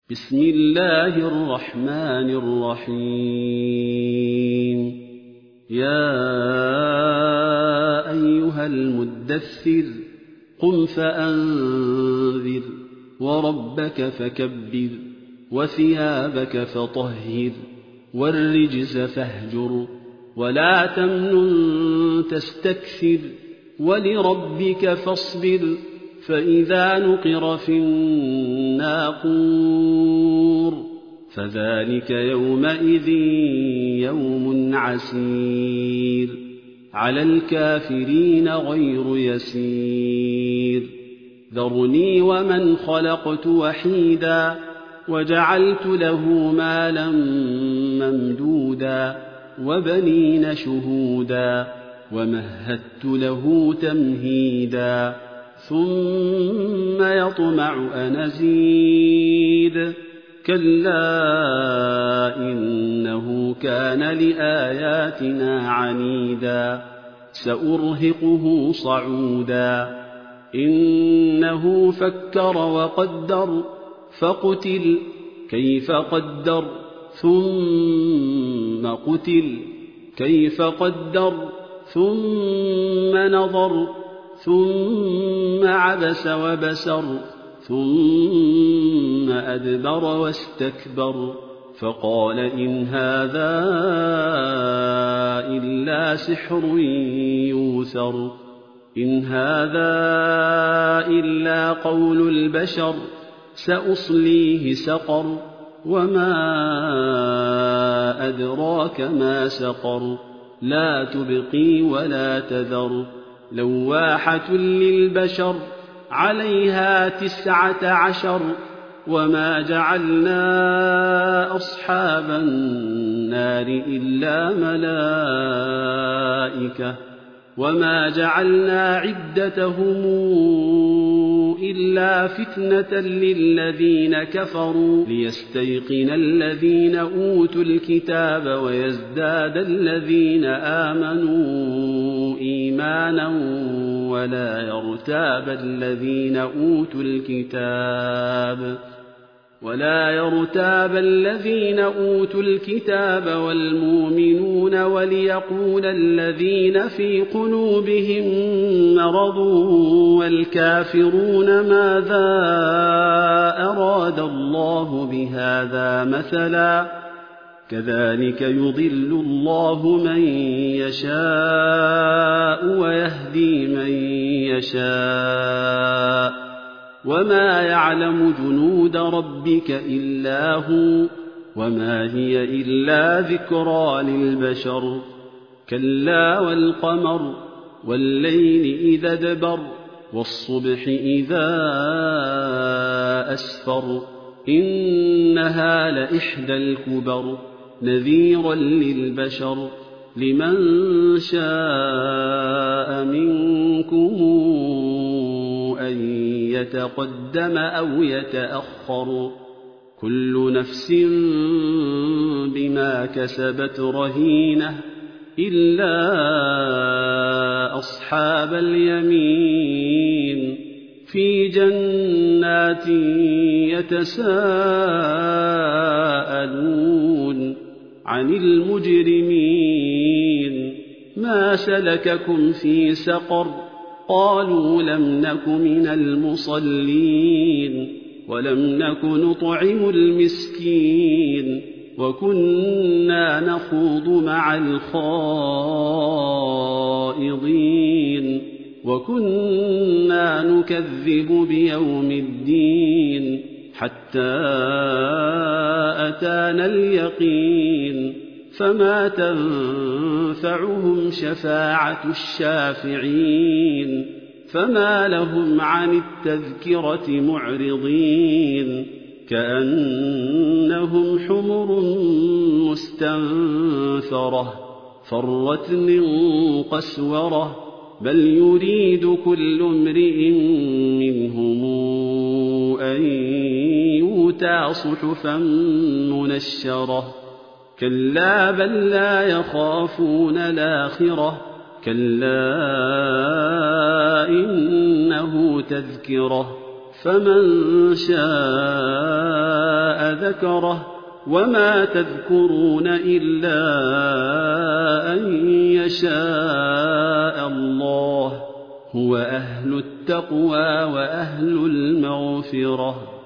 بسم الله الرحمن الرحيم. يا أيها المدثر قم فأنذر وربك فكبر وثيابك فطهر والرجز فاهجر ولا تمنن تستكثر ولربك فاصبر فإذا نقر في الناقور فذلك يومئذ يوم عسير على الكافرين غير يسير. ذرني ومن خلقت وحيدا وجعلت له مالا ممدودا وبنين شهودا ومهدت له تمهيدا ثم يطمع أن أزيد كلا إنه كان لآياتنا عنيدا سأرهقه صعودا إنه فكر وقدر فقتل كيف قدر ثم قتل كيف قدر ثم نظر ثم عبس وبسر ثم أدبر واستكبر فقال إن هذا إلا سحر يوثر إن هذا إلا قول البشر سأصليه سقر وما أدراك ما سقر لا تبقي ولا تذر لواحة للبشر عليها 19 وما جعلنا أصحاب النار إلا ملائكة وما جعلنا عدتهم إلا فتنة للذين كفروا ليستيقن الذين أوتوا الكتاب ويزداد الذين آمنوا إيمانا ولا يرتاب الذين أوتوا الكتاب والمؤمنون وليقول الذين في قلوبهم مرض والكافرون ماذا أراد الله بهذا مثلا كذلك يضل الله من يشاء ويهدي من يشاء وما يعلم جنود ربك إلا هو وما هي إلا ذكرى للبشر كلا والقمر والليل إذا ادبر والصبح إذا أسفر إنها لإحدى الكبر نذيرا للبشر لمن شاء منكم أن يتقدم أو يتأخر كل نفس بما كسبت رهينة إلا أصحاب اليمين في جنات يتساءلون عن المجرمين ما سلككم في سقر قالوا لم نك من المصلين ولم نك نطعم المسكين وكنا نخوض مع الخائضين وكنا نكذب بيوم الدين حتى أتانا اليقين فما تنفعهم شفاعة الشافعين فما لهم عن التذكرة معرضين كأنهم حمر مستنفرة فرت من قسورة بل يريد كل امرئ منهم أن يؤتى صحفا منشرة كلا بل لا يخافون الآخرة كلا إنه تذكرة فمن شاء ذكره وما تذكرون إلا أن يشاء الله هو أهل التقوى وأهل المغفرة